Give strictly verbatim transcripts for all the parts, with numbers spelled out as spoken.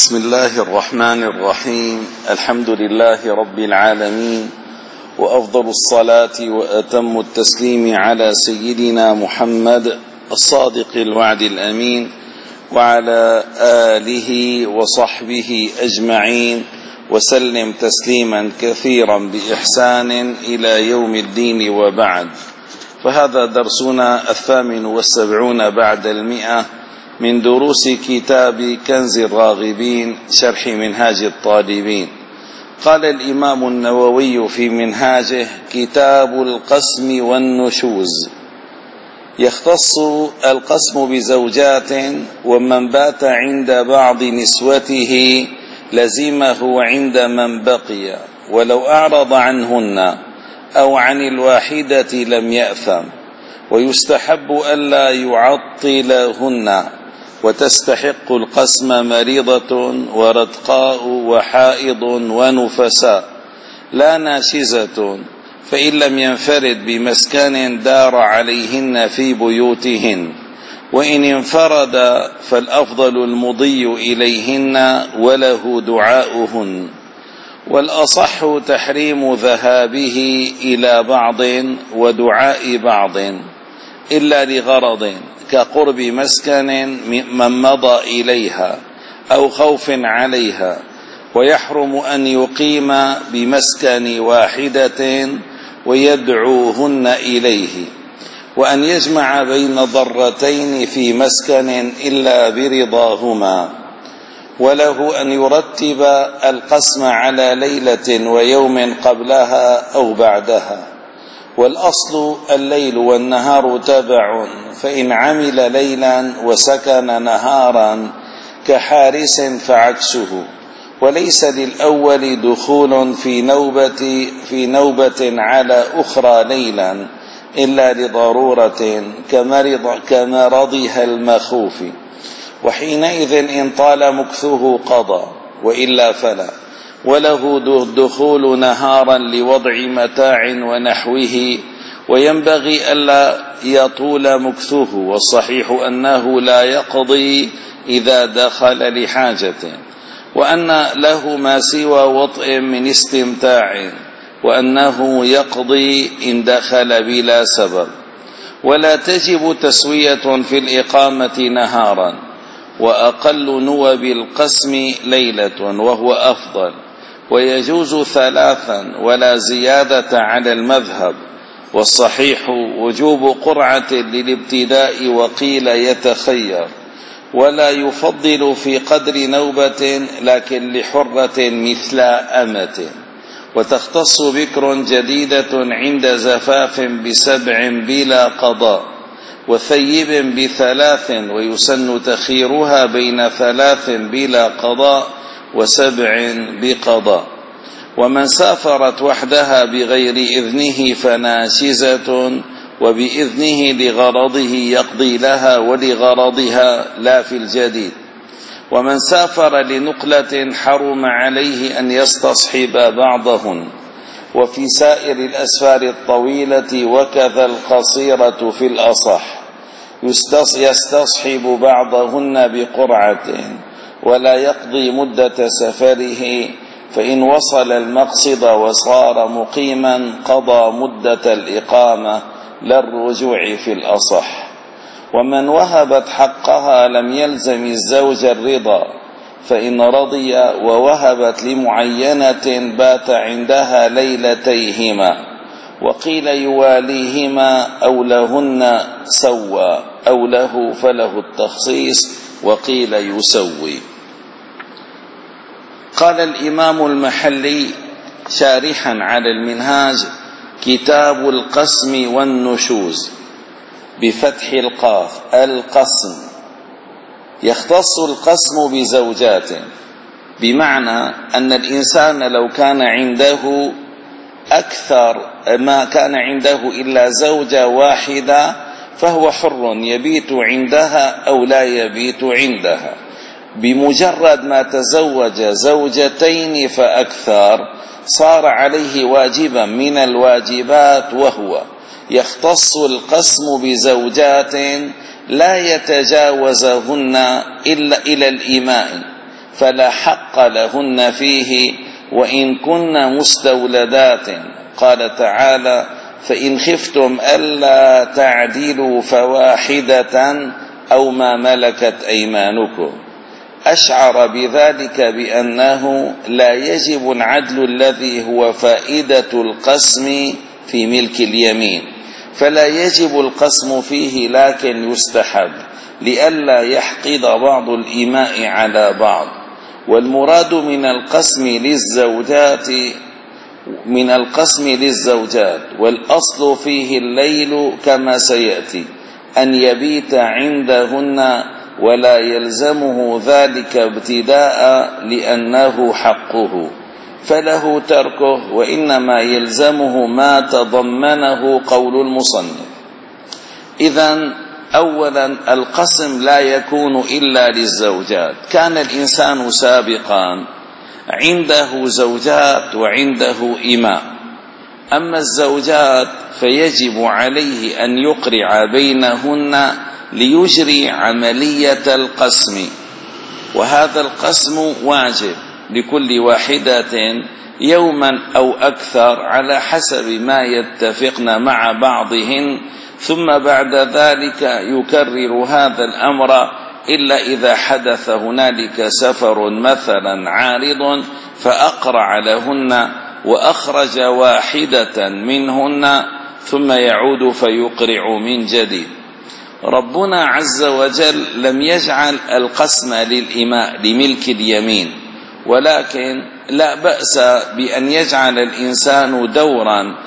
بسم الله الرحمن الرحيم. الحمد لله رب العالمين، وأفضل الصلاة وأتم التسليم على سيدنا محمد الصادق الوعد الأمين، وعلى آله وصحبه أجمعين، وسلم تسليما كثيرا بإحسان إلى يوم الدين. وبعد، فهذا درسنا الثامن والسبعون بعد المئة من دروس كتاب كنز الراغبين شرح منهاج الطالبين. قال الإمام النووي في منهاجه: كتاب القسم والنشوز. يختص القسم بزوجات، ومن بات عند بعض نسوته لزمه عند من بقي، ولو أعرض عنهن أو عن الواحدة لم يأثم، ويستحب ألا يعطلهن، وتستحق القسم مريضة ورتقاء وحائض ونفساء لا ناشزة، فإن لم ينفرد بمسكن دار عليهن في بيوتهن، وإن انفرد فالأفضل المضي إليهن وله دعاؤهن. والأصح تحريم ذهابه إلى بعض ودعاء بعض إلا لغرض، كقرب مسكن من مضى إليها أو خوف عليها، ويحرم أن يقيم بمسكن واحدة ويدعوهن إليه، وأن يجمع بين ضرتين في مسكن إلا برضاهما، وله أن يرتب القسم على ليلة ويوم قبلها أو بعدها. والأصل الليل والنهار تبع، فإن عمل ليلا وسكن نهارا كحارس فعكسه، وليس للأول دخول في نوبة, في نوبة على أخرى ليلا إلا لضرورة كمرض كمرضها المخوف، وحينئذ إن طال مكثه قضى، وإلا فلا. وله دخول نهارا لوضع متاع ونحوه، وينبغي ألا يطول مكثه، والصحيح أنه لا يقضي إذا دخل لحاجة، وأن له ما سوى وطئ من استمتاع، وأنه يقضي إن دخل بلا سبب. ولا تجب تسوية في الإقامة نهارا، وأقل نوب القسم ليلة وهو أفضل، ويجوز ثلاثا ولا زيادة على المذهب، والصحيح وجوب قرعة للابتداء، وقيل يتخير، ولا يفضل في قدر نوبة، لكن لحرة مثل أمة. وتختص بكر جديدة عند زفاف بسبع بلا قضاء، وثيب بثلاث، ويسن تخيرها بين ثلاث بلا قضاء وسبع بقضاء. ومن سافرت وحدها بغير إذنه فناشزة، وبإذنه لغرضه يقضي لها ولغرضها لا في الجديد. ومن سافر لنقلة حرم عليه أن يستصحب بعضهن، وفي سائر الأسفار الطويلة وكذا القصيرة في الأصح يستصحب بعضهن بقرعة، ولا يقضي مدة سفره، فإن وصل المقصد وصار مقيما قضى مدة الإقامة لا الرجوع في الأصح. ومن وهبت حقها لم يلزم الزوج الرضا، فإن رضي ووهبت لمعينة بات عندها ليلتيهما، وقيل يواليهما أو لهن سوى، أو له فله التخصيص، وقيل يسوي. قال الإمام المحلي شارحا على المنهاج: كتاب القسم والنشوز بفتح القاف. القسم يختص القسم بزوجات، بمعنى أن الإنسان لو كان عنده أكثر ما كان عنده إلا زوجة واحدة فهو حر يبيت عندها أو لا يبيت عندها. بمجرد ما تزوج زوجتين فأكثر صار عليه واجبا من الواجبات، وهو يختص القسم بزوجات لا يتجاوزهن إلا إلى الإماء، فلا حق لهن فيه وإن كن مستولدات. قال تعالى: فإن خفتم ألا تعدلوا فواحدة أو ما ملكت أيمانكم. أشعر بذلك بأنه لا يجب العدل الذي هو فائدة القسم في ملك اليمين، فلا يجب القسم فيه لكن يستحب لئلا يحقد بعض الإماء على بعض. والمراد من القسم للزوجات من القسم للزوجات والأصل فيه الليل كما سيأتي أن يبيت عندهن، ولا يلزمه ذلك ابتداء لأنه حقه فله تركه، وإنما يلزمه ما تضمنه قول المصنف. إذن أولا القسم لا يكون إلا للزوجات. كان الإنسان سابقا عنده زوجات وعنده إماء، أما الزوجات فيجب عليه أن يقرع بينهن ليجري عملية القسم، وهذا القسم واجب لكل واحدة يوما أو أكثر على حسب ما يتفقن مع بعضهن، ثم بعد ذلك يكرر هذا الأمر إلا إذا حدث هنالك سفر مثلا عارض فأقرع لهن وأخرج واحدة منهن ثم يعود فيقرع من جديد. ربنا عز وجل لم يجعل القسم للإماء لملك اليمين، ولكن لا بأس بأن يجعل الإنسان دورا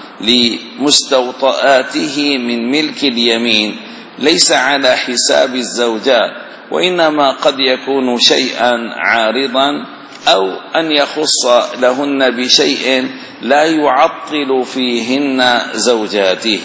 لمستوطئاته من ملك اليمين ليس على حساب الزوجات، وإنما قد يكون شيئا عارضا أو أن يخص لهن بشيء لا يعطل فيهن زوجاته.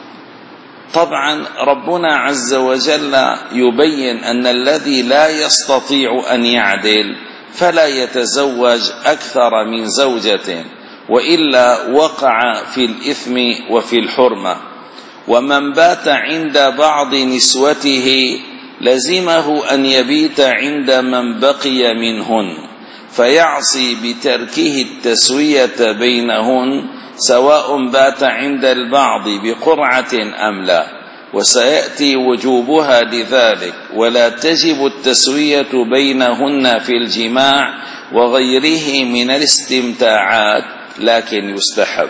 طبعا ربنا عز وجل يبين أن الذي لا يستطيع أن يعدل فلا يتزوج أكثر من زوجة، وإلا وقع في الإثم وفي الحرمة. ومن بات عند بعض نسوته لزمه أن يبيت عند من بقي منهن، فيعصي بتركه التسوية بينهن سواء بات عند البعض بقرعة أم لا، وسيأتي وجوبها لذلك. ولا تجب التسوية بينهن في الجماع وغيره من الاستمتاعات، لكن يستحب.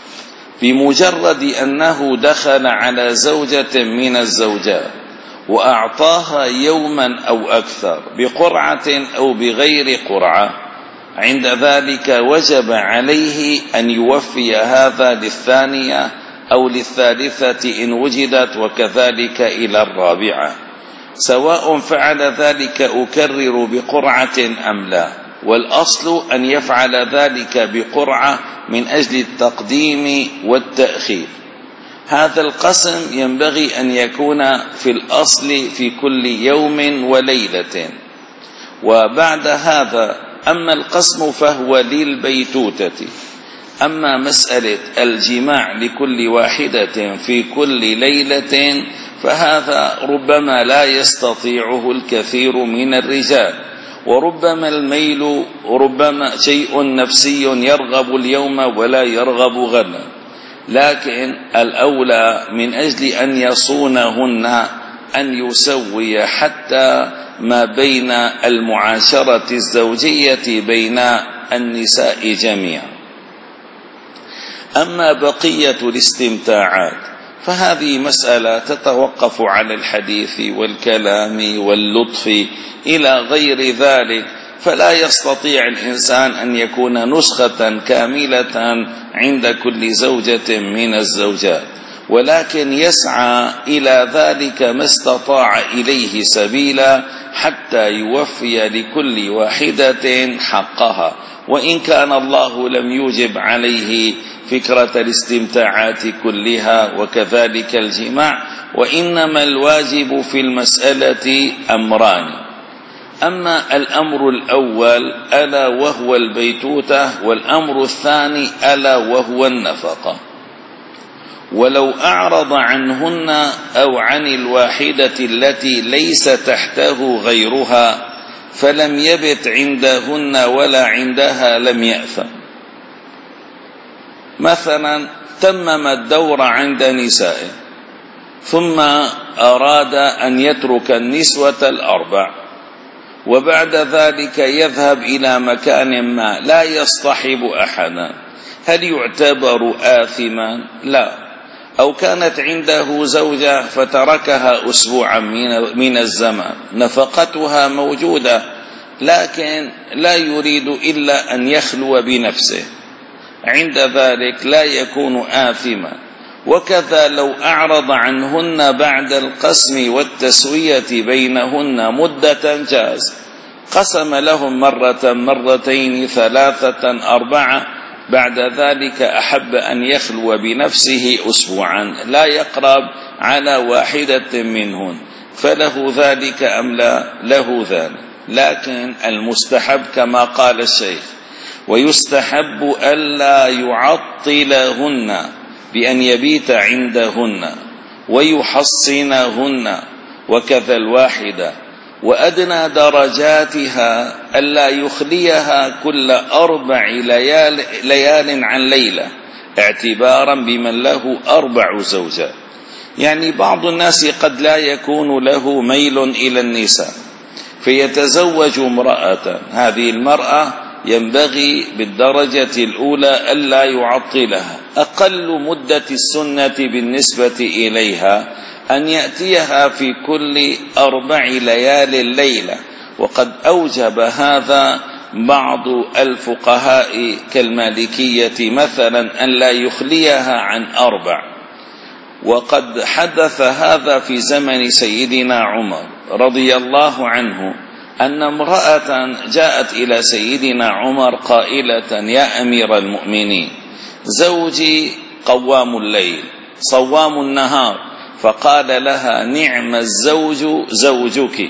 بمجرد أنه دخل على زوجة من الزوجات وأعطاها يوما أو أكثر بقرعة أو بغير قرعة، عند ذلك وجب عليه أن يوفي هذا للثانية أو للثالثة إن وجدت، وكذلك إلى الرابعة، سواء فعل ذلك أكرر بقرعة أم لا. والأصل أن يفعل ذلك بقرعة من أجل التقديم والتأخير. هذا القسم ينبغي أن يكون في الأصل في كل يوم وليلة. وبعد هذا أما القسم فهو للبيتوتة. أما مسألة الجماع لكل واحدة في كل ليلة فهذا ربما لا يستطيعه الكثير من الرجال، وربما الميل ربما شيء نفسي يرغب اليوم ولا يرغب غدا، لكن الأولى من أجل أن يصونهن أن يسوي حتى ما بين المعاشرة الزوجية بين النساء جميعا. أما بقية الاستمتاعات فهذه مسألة تتوقف على الحديث والكلام واللطف إلى غير ذلك، فلا يستطيع الإنسان أن يكون نسخة كاملة عند كل زوجة من الزوجات، ولكن يسعى إلى ذلك ما استطاع إليه سبيلا حتى يوفي لكل واحدة حقها، وإن كان الله لم يوجب عليه فكرة الاستمتاعات كلها وكذلك الجماع، وإنما الواجب في المسألة أمران. أما الأمر الأول ألا وهو البيتوتة، والأمر الثاني ألا وهو النفقة. ولو أعرض عنهن أو عن الواحدة التي ليس تحته غيرها فلم يبت عندهن ولا عندها لم يأثم. مثلا تمم الدور عند نسائه ثم أراد أن يترك النسوة الأربع، وبعد ذلك يذهب إلى مكان ما لا يصطحب أحدا، هل يعتبر آثما؟ لا. أو كانت عنده زوجة فتركها أسبوعا من الزمان، نفقتها موجودة لكن لا يريد إلا أن يخلو بنفسه، عند ذلك لا يكون آثما. وكذا لو أعرض عنهن بعد القسم والتسوية بينهن مدة جاز، قسم لهم مرة مرتين ثلاثة أربعة، بعد ذلك أحب أن يخلو بنفسه أسبوعا لا يقرب على واحدة منهن، فله ذلك أم لا؟ له ذلك. لكن المستحب كما قال الشيخ: ويستحب ألا يعطلهن بأن يبيت عندهن ويحصنهن، وكذا الواحدة. وأدنى درجاتها ألا يخليها كل أربع ليال, ليال عن ليلة، اعتبارا بمن له أربع زوجات. يعني بعض الناس قد لا يكون له ميل إلى النساء فيتزوج امرأة، هذه المرأة ينبغي بالدرجة الأولى ألا يعطلها. أقل مدة السنة بالنسبة إليها أن يأتيها في كل أربع ليال الليلة، وقد أوجب هذا بعض الفقهاء كالمالكية مثلا أن لا يخليها عن أربع. وقد حدث هذا في زمن سيدنا عمر رضي الله عنه، أن امرأة جاءت إلى سيدنا عمر قائلة: يا أمير المؤمنين، زوجي قوام الليل صوام النهار. فقال لها: نعم الزوج زوجك.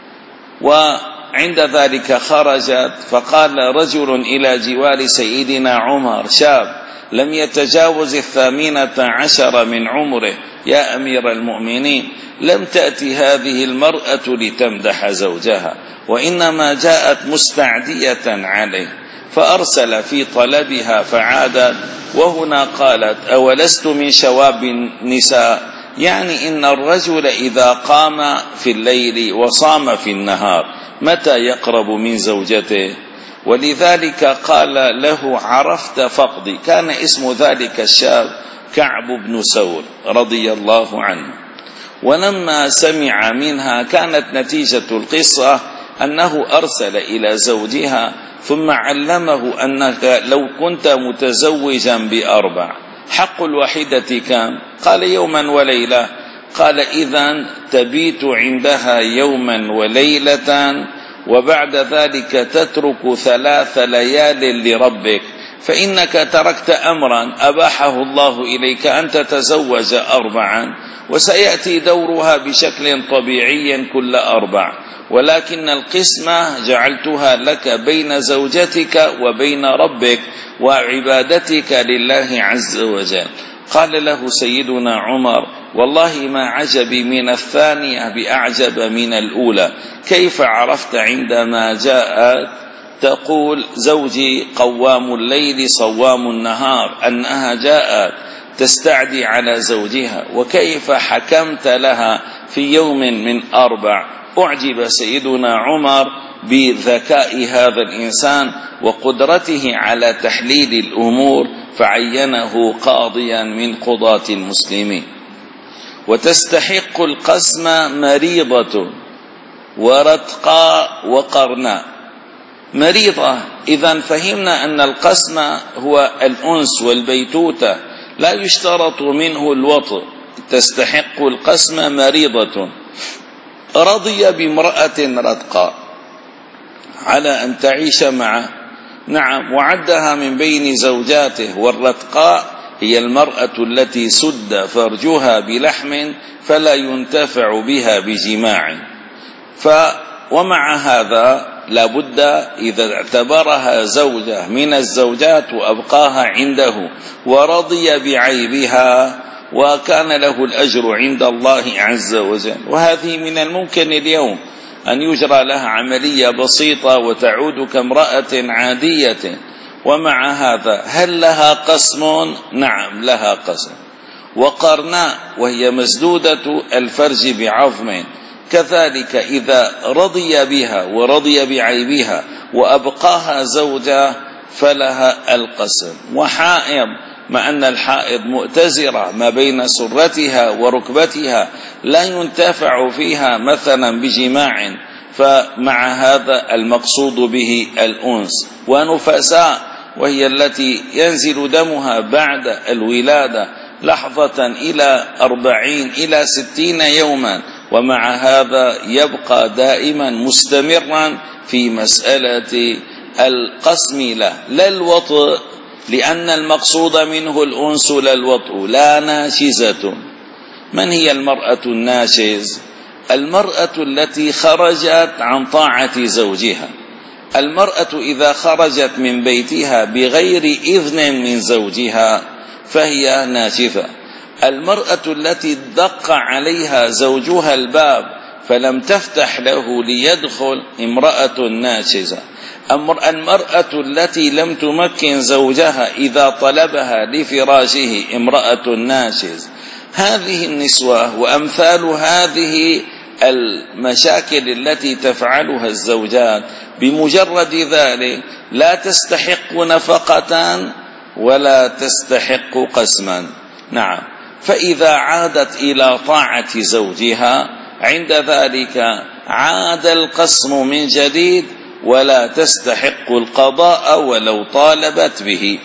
وعند ذلك خرجت، فقال رجل إلى جوار سيدنا عمر شاب لم يتجاوز الثامنة عشر من عمره: يا أمير المؤمنين، لم تأتي هذه المرأة لتمدح زوجها، وإنما جاءت مستعدية عليه. فأرسل في طلبها فعادت، وهنا قالت: أولست من شواب النساء؟ يعني إن الرجل إذا قام في الليل وصام في النهار متى يقرب من زوجته؟ ولذلك قال له: عرفت فقدي. كان اسم ذلك الشاب كعب بن سور رضي الله عنه. ولما سمع منها كانت نتيجة القصة أنه أرسل إلى زوجها ثم علمه أنك لو كنت متزوجا بأربع حق الواحدة كم؟ قال: يوما وليلة. قال: إذن تبيت عندها يوما وليلة، وبعد ذلك تترك ثلاث ليال لربك، فإنك تركت أمرا أباحه الله إليك أن تتزوج أربعا، وسيأتي دورها بشكل طبيعي كل أربع، ولكن القسمة جعلتها لك بين زوجتك وبين ربك وعبادتك لله عز وجل. قال له سيدنا عمر: والله ما عجبي من الثانية بأعجب من الأولى، كيف عرفت عندما جاءت تقول زوجي قوام الليل صوام النهار أنها جاءت تستعدي على زوجها، وكيف حكمت لها في يوم من أربع؟ أعجب سيدنا عمر بذكاء هذا الإنسان وقدرته على تحليل الأمور، فعينه قاضيا من قضاة المسلمين. وتستحق القسم مريضة ورتقاء وقرناء. مريضة إذن فهمنا أن القسم هو الأنس والبيتوتة، لا يشترط منه الوطء. تستحق القسم مريضة. رضي بامرأة رتقاء على أن تعيش معه، نعم، وعدها من بين زوجاته. والرتقاء هي المرأة التي سد فرجها بلحم فلا ينتفع بها بجماع. ف ومع هذا لابد إذا اعتبرها زوجة من الزوجات وأبقاها عنده ورضي بعيبها، وكان له الأجر عند الله عز وجل. وهذه من الممكن اليوم أن يجرى لها عملية بسيطة وتعود كامرأة عادية. ومع هذا هل لها قسم؟ نعم لها قسم. وقرناء وهي مسدودة الفرج بعظم، كذلك إذا رضي بها ورضي بعيبها وأبقاها زوجة فلها القسم. وحائض، مع أن الحائض مؤتزرة ما بين سرتها وركبتها لا ينتفع فيها مثلا بجماع، فمع هذا المقصود به الأنس. ونفساء وهي التي ينزل دمها بعد الولادة لحظة إلى أربعين إلى ستين يوما، ومع هذا يبقى دائما مستمرا في مسألة القسم له لا الوطء، لأن المقصود منه الأنس لا الوطء. لا ناشزة. من هي المرأة الناشز؟ المرأة التي خرجت عن طاعة زوجها. المرأة إذا خرجت من بيتها بغير إذن من زوجها فهي ناشزة. المرأة التي دق عليها زوجها الباب فلم تفتح له ليدخل امرأة ناشزة. المرأة التي لم تمكن زوجها إذا طلبها لفراشه امرأة ناشز. هذه النسوة وأمثال هذه المشاكل التي تفعلها الزوجات بمجرد ذلك لا تستحق نفقة ولا تستحق قسما. نعم. فإذا عادت إلى طاعة زوجها عند ذلك عاد القسم من جديد ولا تستحق القضاء ولو طالبت به.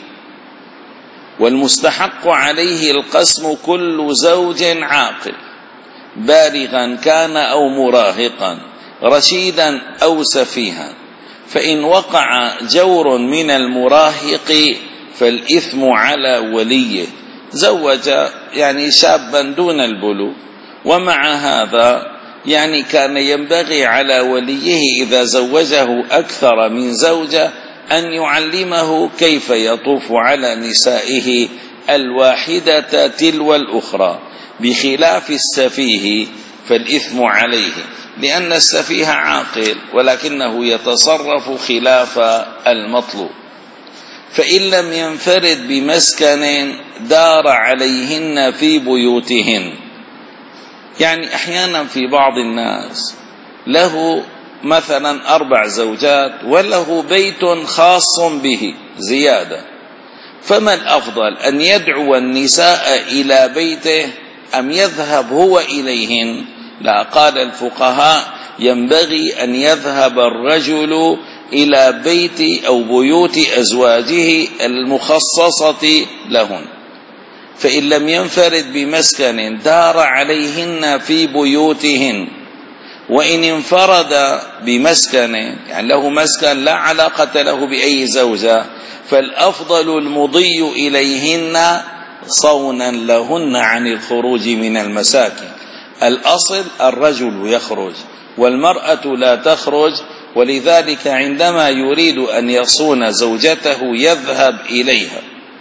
والمستحق عليه القسم كل زوج عاقل بالغا كان أو مراهقا، رشيدا أو سفيها. فإن وقع جور من المراهق فالإثم على وليه. زوج يعني شابا دون البلوغ، ومع هذا يعني كان ينبغي على وليه إذا زوجه أكثر من زوجة أن يعلمه كيف يطوف على نسائه الواحدة تلو الأخرى، بخلاف السفيه فالإثم عليه، لأن السفيه عاقل ولكنه يتصرف خلاف المطلوب. فإن لم ينفرد بمسكن دار عليهن في بيوتهن. يعني أحيانا في بعض الناس له مثلا أربع زوجات وله بيت خاص به زيادة، فما الأفضل أن يدعو النساء إلى بيته أم يذهب هو إليهن؟ لا، قال الفقهاء ينبغي أن يذهب الرجل إلى بيت أو بيوت أزواجه المخصصة لهن. فإن لم ينفرد بمسكن دار عليهن في بيوتهن. وإن انفرد بمسكن يعني له مسكن لا علاقة له بأي زوجة فالأفضل المضي إليهن صونا لهن عن الخروج من المساكن. الأصل الرجل يخرج والمرأة لا تخرج، ولذلك عندما يريد أن يصون زوجته يذهب إليها.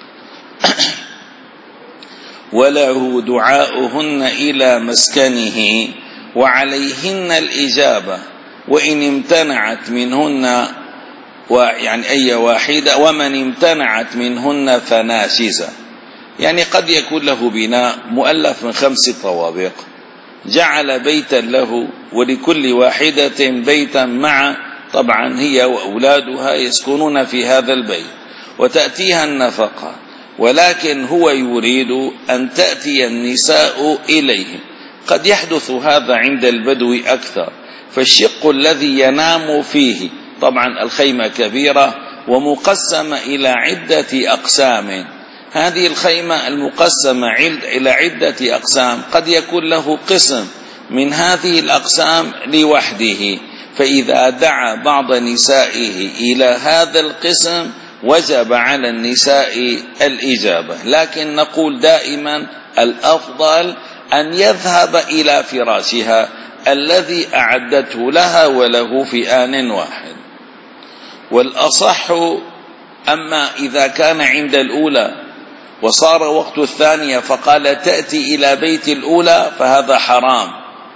وله دعاؤهن إلى مسكنه وعليهن الإجابة وإن امتنعت منهن، ويعني أي واحدة، ومن امتنعت منهن فناشزة. يعني قد يكون له بناء مؤلف من خمس طوابق، جعل بيتا له ولكل واحدة بيتا مع، طبعا هي وأولادها يسكنون في هذا البيت وتأتيها النفقة، ولكن هو يريد أن تأتي النساء إليه. قد يحدث هذا عند البدو أكثر، فالشق الذي ينام فيه، طبعا الخيمة كبيرة ومقسمة إلى عدة أقسام، هذه الخيمة المقسمة إلى عدة أقسام قد يكون له قسم من هذه الأقسام لوحده، فإذا دعا بعض نسائه إلى هذا القسم وجب على النساء الإجابة. لكن نقول دائما الأفضل أن يذهب إلى فراشها الذي أعدته لها وله في آن واحد. والأصح أما إذا كان عند الأولى وصار وقت الثانية فقال تأتي إلى بيت الأولى فهذا حرام،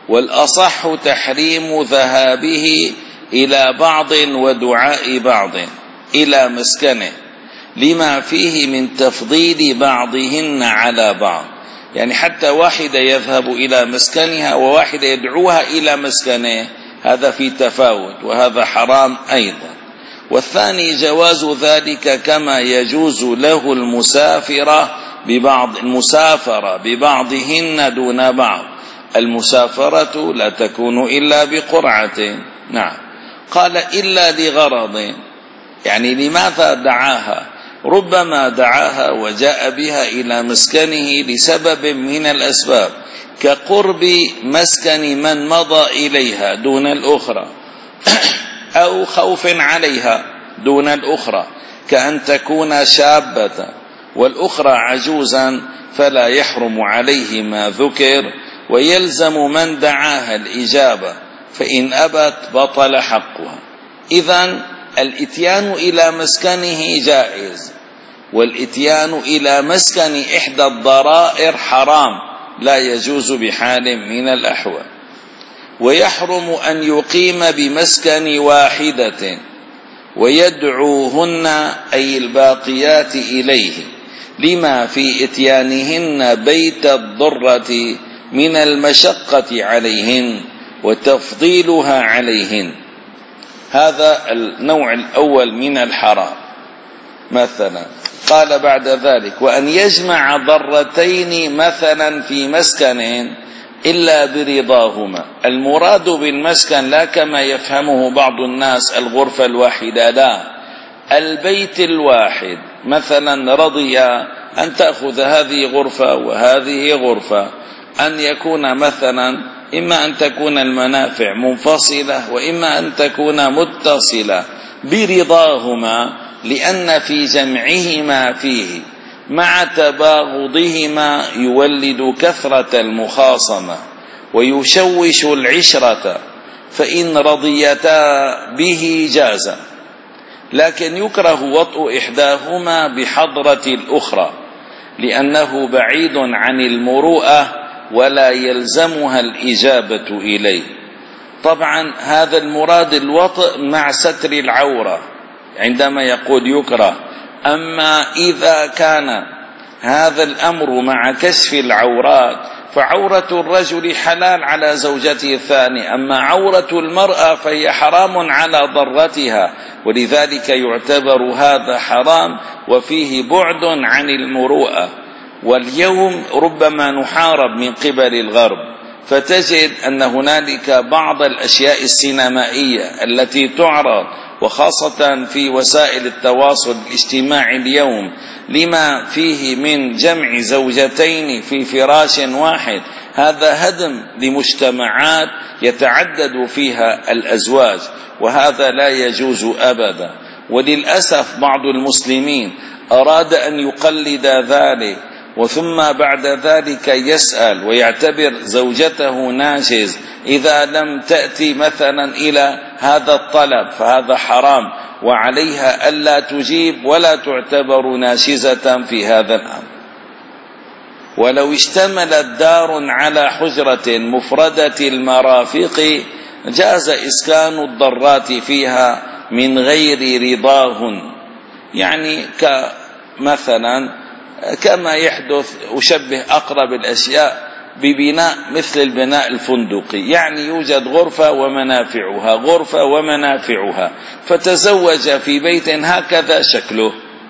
والأصح تحريم ذهابه إلى بعض ودعاء بعض إلى مسكنه لما فيه من تفضيل بعضهن على بعض، يعني حتى واحدة يذهب إلى مسكنها وواحدة يدعوها إلى مسكنه، هذا في تفاوت وهذا حرام أيضا. والثاني جواز ذلك كما يجوز له المسافرة ببعض المسافرة ببعضهن دون بعض. المسافرة لا تكون إلا بقرعة. نعم. قال إلا لغرض، يعني لماذا دعاها؟ ربما دعاها وجاء بها إلى مسكنه لسبب من الأسباب، كقرب مسكن من مضى إليها دون الأخرى أو خوف عليها دون الأخرى، كأن تكون شابة والأخرى عجوزا فلا يحرم عليه ما ذكر، ويلزم من دعاها الإجابة، فإن أبت بطل حقها. إذن الإتيان إلى مسكنه جائز، والإتيان إلى مسكن إحدى الضرائر حرام، لا يجوز بحال من الأحوال. ويحرم أن يقيم بمسكن واحدة ويدعوهن أي الباقيات إليه لما في إتيانهن بيت الضرة من المشقة عليهن وتفضيلها عليهن. هذا النوع الأول من الحرام. مثلا قال بعد ذلك: وأن يجمع ضرتين مثلا في مسكن إلا برضاهما. المراد بالمسكن لا كما يفهمه بعض الناس الغرفة الواحدة، لا، البيت الواحد. مثلا رضي أن تأخذ هذه غرفة وهذه غرفة، أن يكون مثلا إما أن تكون المنافع منفصلة وإما أن تكون متصلة برضاهما، لأن في جمعهما فيه مع تباغضهما يولد كثرة المخاصمة ويشوش العشرة، فإن رضيتا به جاز، لكن يكره وطء إحداهما بحضرة الأخرى لأنه بعيد عن المروءة ولا يلزمها الإجابة إليه. طبعا هذا المراد الوطء مع ستر العورة عندما يقول يكره. أما إذا كان هذا الأمر مع كشف العورات فعورة الرجل حلال على زوجته الثانية، أما عورة المرأة فهي حرام على ضرتها، ولذلك يعتبر هذا حرام وفيه بعد عن المروءة. واليوم ربما نحارب من قبل الغرب، فتجد أن هنالك بعض الأشياء السينمائية التي تعرض وخاصة في وسائل التواصل الاجتماعي اليوم لما فيه من جمع زوجتين في فراش واحد، هذا هدم لمجتمعات يتعدد فيها الأزواج، وهذا لا يجوز أبدا. وللأسف بعض المسلمين أراد أن يقلد ذلك، وثم بعد ذلك يسأل ويعتبر زوجته ناجز إذا لم تأتي مثلا إلى هذا الطلب، فهذا حرام، وعليها ألا تجيب ولا تعتبر ناشزة في هذا الأمر. ولو اشتملت دار على حجرة مفردة المرافق جاز إسكان الضرات فيها من غير رضاهن، يعني كمثلا كما يحدث، أشبه أقرب الأشياء ببناء مثل البناء الفندقي، يعني يوجد غرفة ومنافعها غرفة ومنافعها، فتزوج في بيت هكذا شكله،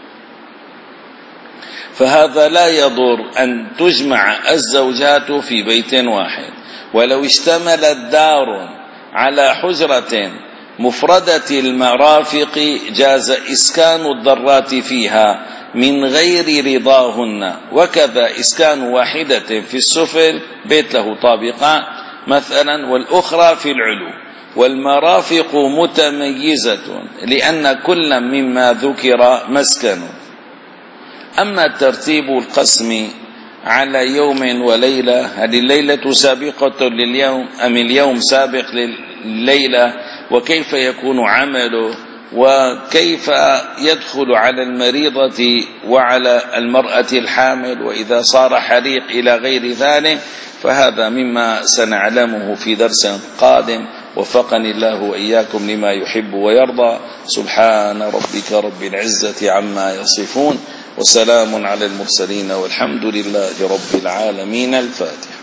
فهذا لا يضر أن تجمع الزوجات في بيت واحد. ولو اشتملت دار على حجرة مفردة المرافق جاز إسكان الضرات فيها من غير رضاهن، وكذا إسكان واحدة في السفل، بيت له طابقان مثلا، والأخرى في العلو. والمرافق متميزة لأن كل مما ذكر مسكن. أما ترتيب القسم على يوم وليلة، هل الليلة سابقة لليوم أم اليوم سابق لليلة، وكيف يكون عمله، وكيف يدخل على المريضة وعلى المرأة الحامل وإذا صار حريق إلى غير ذلك، فهذا مما سنعلمه في درس قادم. وفقني الله وإياكم لما يحب ويرضى. سبحان ربك رب العزة عما يصفون، وسلام على المرسلين، والحمد لله رب العالمين. الفاتحة.